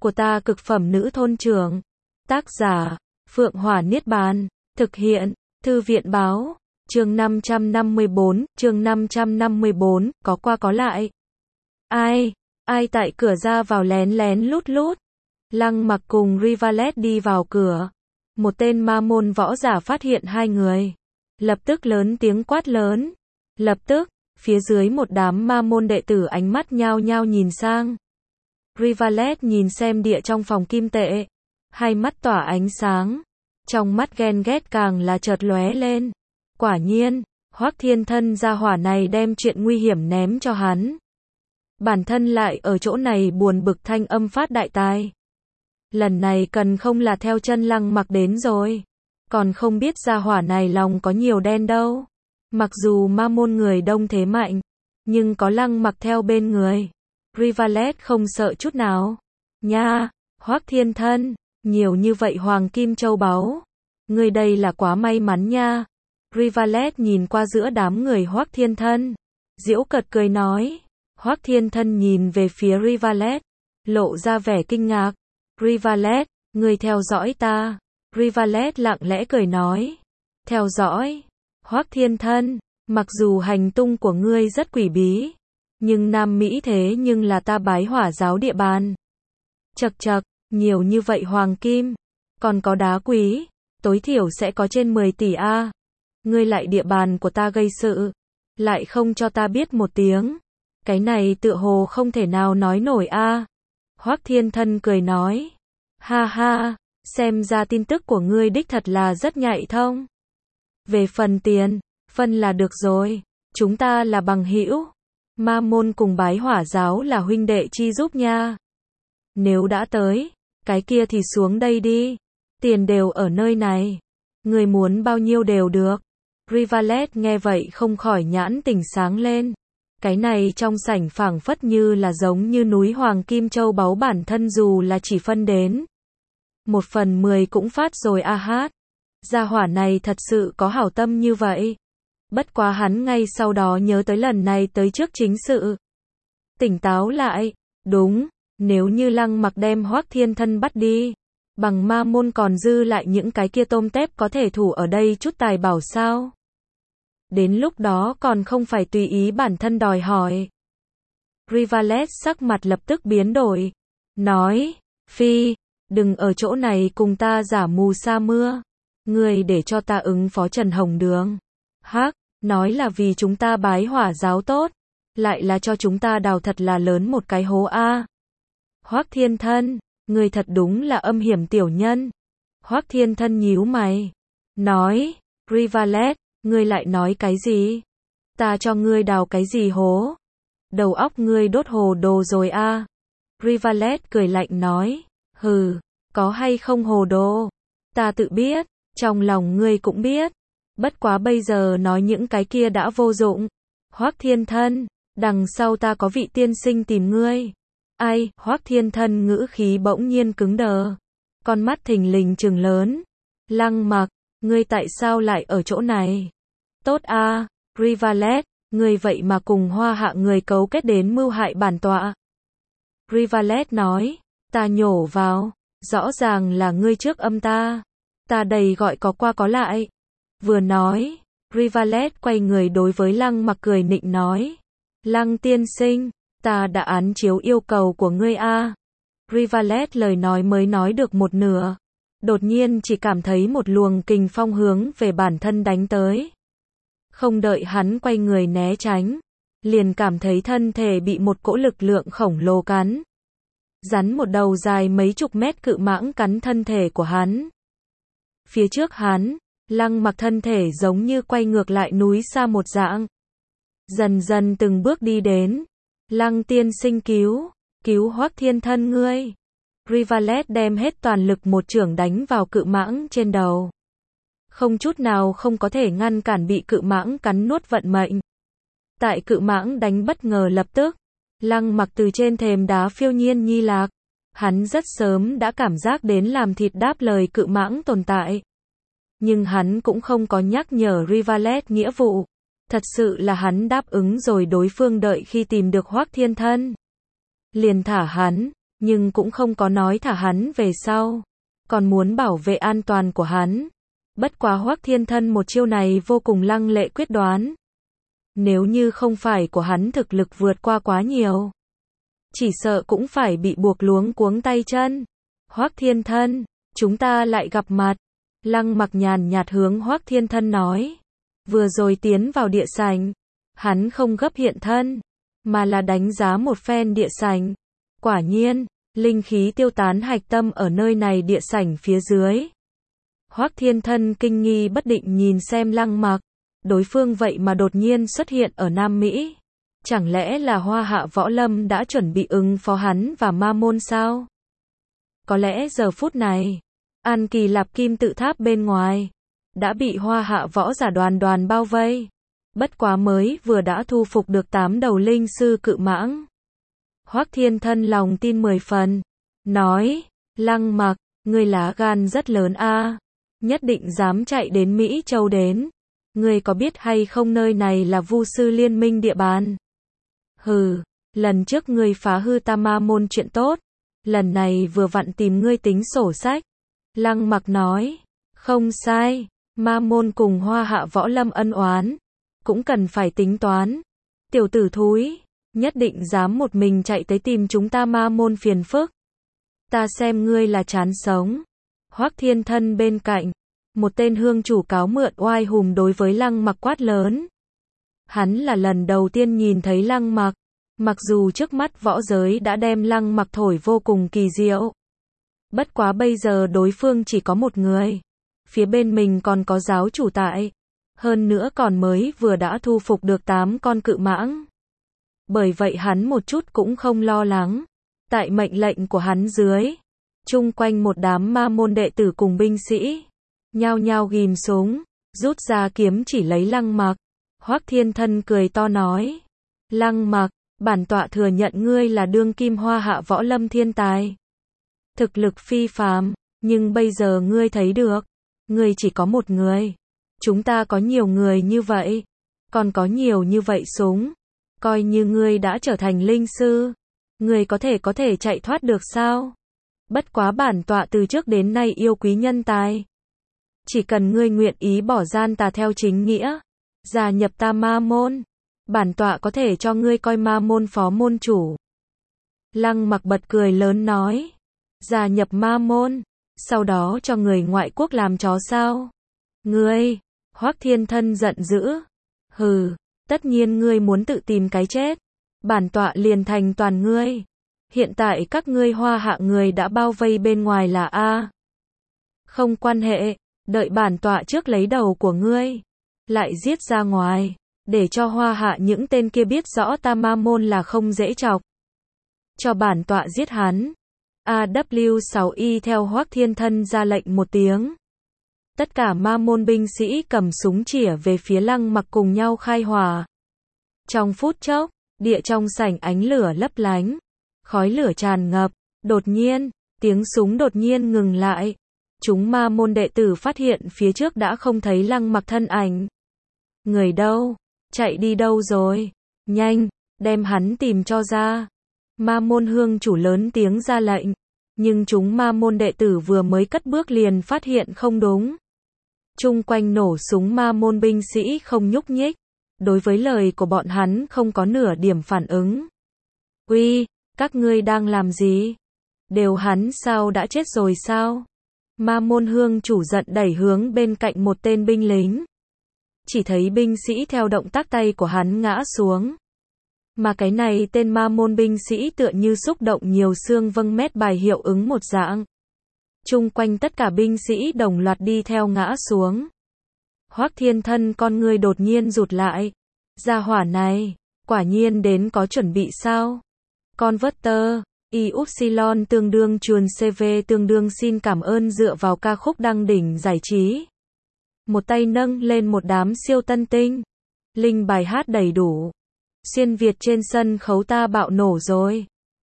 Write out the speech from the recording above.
của ta cực phẩm nữ thôn trưởng. Tác giả, Phượng Hỏa Niết Bàn. Thực hiện, Thư viện báo. Chương 554, có qua có lại. Ai tại cửa ra vào lén lén lút lút. Lăng Mặc cùng Rivalet đi vào cửa. Một tên ma môn võ giả phát hiện hai người. Lập tức lớn tiếng quát lớn. Lập tức, phía dưới một đám ma môn đệ tử ánh mắt nhao nhao nhìn sang. Rivalet nhìn xem địa trong phòng kim tệ. Hai mắt tỏa ánh sáng. Trong mắt ghen ghét càng là chợt lóe lên. Quả nhiên, Hoắc Thiên Thân gia hỏa này đem chuyện nguy hiểm ném cho hắn. Bản thân lại ở chỗ này buồn bực thanh âm phát đại tài. Lần này cần không là theo chân Lăng Mặc đến rồi. Còn không biết gia hỏa này lòng có nhiều đen đâu. Mặc dù ma môn người đông thế mạnh, nhưng có Lăng Mặc theo bên người. Rivalet không sợ chút nào. Nha, Hoắc Thiên Thân, nhiều như vậy hoàng kim châu báu. Người đây là quá may mắn nha. Rivalet nhìn qua giữa đám người Hoắc Thiên Thân. Giễu cợt cười nói. Hoắc Thiên Thân nhìn về phía Rivalet. Lộ ra vẻ kinh ngạc. Rivalet, người theo dõi ta. Rivalet lặng lẽ cười nói. Theo dõi. Hoắc Thiên Thân, mặc dù hành tung của ngươi rất quỷ bí. Nhưng Nam Mỹ thế nhưng là ta Bái Hỏa giáo địa bàn. Chậc chậc, nhiều như vậy hoàng kim. Còn có đá quý. Tối thiểu sẽ có trên 10 tỷ a. Ngươi lại địa bàn của ta gây sự. Lại không cho ta biết một tiếng. Cái này tựa hồ không thể nào nói nổi a. Hoắc Thiên Thân cười nói. Ha ha, xem ra tin tức của ngươi đích thật là rất nhạy thông. Về phần tiền, phân là được rồi. Chúng ta là bằng hữu. Ma môn cùng Bái Hỏa giáo là huynh đệ chi giúp nha. Nếu đã tới, cái kia thì xuống đây đi. Tiền đều ở nơi này. Người muốn bao nhiêu đều được. Rivalet nghe vậy không khỏi nhãn tỉnh sáng lên. Cái này trong sảnh phảng phất như là giống như núi hoàng kim châu báu, bản thân dù là chỉ phân đến 1/10 cũng phát rồi a hát. Gia hỏa này thật sự có hảo tâm như vậy. Bất quá hắn ngay sau đó nhớ tới lần này tới trước chính sự. Tỉnh táo lại. Đúng, nếu như Lăng Mặc đem Hoắc Thiên Thân bắt đi, bằng ma môn còn dư lại những cái kia tôm tép có thể thủ ở đây chút tài bảo sao? Đến lúc đó còn không phải tùy ý bản thân đòi hỏi. Rivalet sắc mặt lập tức biến đổi. Nói, Phi, đừng ở chỗ này cùng ta giả mù sa mưa. Ngươi để cho ta ứng phó Trần Hồng Đường. Hắc, nói là vì chúng ta Bái Hỏa giáo tốt. Lại là cho chúng ta đào thật là lớn một cái hố a. Hoắc Thiên Thân, ngươi thật đúng là âm hiểm tiểu nhân. Hoắc Thiên Thân nhíu mày. Nói, Rivalet, ngươi lại nói cái gì? Ta cho ngươi đào cái gì hố? Đầu óc ngươi đốt hồ đồ rồi a. Rivalet cười lạnh nói. Hừ, có hay không hồ đồ? Ta tự biết, trong lòng ngươi cũng biết. Bất quá bây giờ nói những cái kia đã vô dụng. Hoắc Thiên Thân, đằng sau ta có vị tiên sinh tìm ngươi. Ai? Hoắc Thiên Thân ngữ khí bỗng nhiên cứng đờ. Con mắt thình lình trừng lớn. Lăng Mặc, ngươi tại sao lại ở chỗ này? Tốt a, Rivalet, ngươi vậy mà cùng Hoa Hạ người cấu kết đến mưu hại bản tọa. Rivalet nói, ta nhổ vào, rõ ràng là ngươi trước âm ta. Ta đầy gọi có qua có lại. Vừa nói, Rivalet quay người đối với Lăng Mặc cười nịnh nói. Lăng tiên sinh, ta đã án chiếu yêu cầu của ngươi a. Rivalet lời nói mới nói được một nửa. Đột nhiên chỉ cảm thấy một luồng kình phong hướng về bản thân đánh tới. Không đợi hắn quay người né tránh, liền cảm thấy thân thể bị một cỗ lực lượng khổng lồ cắn. Rắn một đầu dài mấy chục mét cự mãng cắn thân thể của hắn. Phía trước hắn, Lăng Mặc thân thể giống như quay ngược lại núi xa một dạng. Dần dần từng bước đi đến. Lăng tiên sinh cứu Hoắc Thiên Thân ngươi. Rivalet đem hết toàn lực một chưởng đánh vào cự mãng trên đầu. Không chút nào không có thể ngăn cản bị cự mãng cắn nuốt vận mệnh. Tại cự mãng đánh bất ngờ lập tức, Lăng Mặc từ trên thềm đá phiêu nhiên nhi lạc. Hắn rất sớm đã cảm giác đến làm thịt đáp lời cự mãng tồn tại. Nhưng hắn cũng không có nhắc nhở Rivalet nghĩa vụ. Thật sự là hắn đáp ứng rồi đối phương đợi khi tìm được Hoắc Thiên Thân. Liền thả hắn, nhưng cũng không có nói thả hắn về sau, còn muốn bảo vệ an toàn của hắn. Bất quá Hoắc Thiên Thân một chiêu này vô cùng lăng lệ quyết đoán. Nếu như không phải của hắn thực lực vượt qua quá nhiều, chỉ sợ cũng phải bị buộc luống cuống tay chân. Hoắc Thiên Thân, chúng ta lại gặp mặt. Lăng Mặc nhàn nhạt hướng Hoắc Thiên Thân nói. Vừa rồi tiến vào địa sảnh, hắn không gấp hiện thân, mà là đánh giá một phen địa sảnh. Quả nhiên, linh khí tiêu tán hạch tâm ở nơi này địa sảnh phía dưới. Hoắc Thiên Thân kinh nghi bất định nhìn xem Lăng Mặc, đối phương vậy mà đột nhiên xuất hiện ở Nam Mỹ. Chẳng lẽ là Hoa Hạ Võ Lâm đã chuẩn bị ứng phó hắn và Ma Môn sao? Có lẽ giờ phút này, An Kỳ Lạp Kim tự tháp bên ngoài đã bị Hoa Hạ võ giả đoàn bao vây. Bất quá mới vừa đã thu phục được 8 đầu linh sư cự mãng. Hoắc Thiên Thân lòng tin 10 phần, nói, Lăng Mặc, ngươi lá gan rất lớn a, nhất định dám chạy đến Mỹ Châu đến. Ngươi có biết hay không nơi này là Vu sư liên minh địa bàn? Hừ, lần trước ngươi phá hư ta Ma Môn chuyện tốt, lần này vừa vặn tìm ngươi tính sổ sách. Lăng Mặc nói, không sai, Ma Môn cùng Hoa Hạ Võ Lâm ân oán, cũng cần phải tính toán. Tiểu tử thúi, nhất định dám một mình chạy tới tìm chúng ta Ma Môn phiền phức. Ta xem ngươi là chán sống. Hoắc Thiên Thân bên cạnh, một tên hương chủ cáo mượn oai hùng đối với Lăng Mặc quát lớn. Hắn là lần đầu tiên nhìn thấy Lăng Mặc, mặc dù trước mắt võ giới đã đem Lăng Mặc thổi vô cùng kỳ diệu. Bất quá bây giờ đối phương chỉ có một người, phía bên mình còn có giáo chủ tại, hơn nữa còn mới vừa đã thu phục được 8 con cự mãng. Bởi vậy hắn một chút cũng không lo lắng. Tại mệnh lệnh của hắn dưới, chung quanh một đám Ma Môn đệ tử cùng binh sĩ, nhao nhao ghim súng, rút ra kiếm chỉ lấy Lăng Mặc. Hoắc Thiên Thân cười to nói, Lăng Mặc, bản tọa thừa nhận ngươi là đương kim Hoa Hạ Võ Lâm thiên tài, thực lực phi phàm, nhưng bây giờ ngươi thấy được, ngươi chỉ có một người, chúng ta có nhiều người như vậy, còn có nhiều như vậy súng, coi như ngươi đã trở thành linh sư, ngươi có thể chạy thoát được sao? Bất quá bản tọa từ trước đến nay yêu quý nhân tài, chỉ cần ngươi nguyện ý bỏ gian tà theo chính nghĩa, gia nhập ta Ma Môn, bản tọa có thể cho ngươi coi Ma Môn phó môn chủ. Lăng Mặc bật cười lớn nói, gia nhập Ma Môn, sau đó cho người ngoại quốc làm chó sao? Ngươi, Hoắc Thiên Thân giận dữ, hừ, tất nhiên ngươi muốn tự tìm cái chết, bản tọa liền thành toàn ngươi. Hiện tại các ngươi Hoa Hạ người đã bao vây bên ngoài là a. Không quan hệ, đợi bản tọa trước lấy đầu của ngươi, lại giết ra ngoài, để cho Hoa Hạ những tên kia biết rõ ta Ma Môn là không dễ chọc. Cho bản tọa giết hắn. AW6Y theo Hoắc Thiên Thân ra lệnh một tiếng. Tất cả Ma Môn binh sĩ cầm súng chĩa về phía Lăng Mặc cùng nhau khai hỏa. Trong phút chốc, địa trong sảnh ánh lửa lấp lánh, khói lửa tràn ngập, đột nhiên, tiếng súng đột nhiên ngừng lại. Chúng Ma Môn đệ tử phát hiện phía trước đã không thấy Lăng Mặc thân ảnh. Người đâu? Chạy đi đâu rồi? Nhanh, đem hắn tìm cho ra. Ma Môn hương chủ lớn tiếng ra lệnh, nhưng chúng Ma Môn đệ tử vừa mới cất bước liền phát hiện không đúng. Chung quanh nổ súng Ma Môn binh sĩ không nhúc nhích, đối với lời của bọn hắn không có nửa điểm phản ứng. Uy, các ngươi đang làm gì? Đều hắn sao đã chết rồi sao? Ma Môn hương chủ giận đẩy hướng bên cạnh một tên binh lính. Chỉ thấy binh sĩ theo động tác tay của hắn ngã xuống. Mà cái này tên Ma Môn binh sĩ tựa như xúc động nhiều xương vâng mét bài hiệu ứng một dạng. Chung quanh tất cả binh sĩ đồng loạt đi theo ngã xuống. Hoắc Thiên Thân con ngươi đột nhiên rụt lại. Gia hỏa này, quả nhiên đến có chuẩn bị sao? Converter, Y-Upsilon tương đương chuồn CV tương đương xin cảm ơn dựa vào ca khúc đăng đỉnh giải trí. Một tay nâng lên một đám siêu tân tinh. Linh bài hát đầy đủ. Xuyên Việt trên sân khấu ta bạo nổ rồi.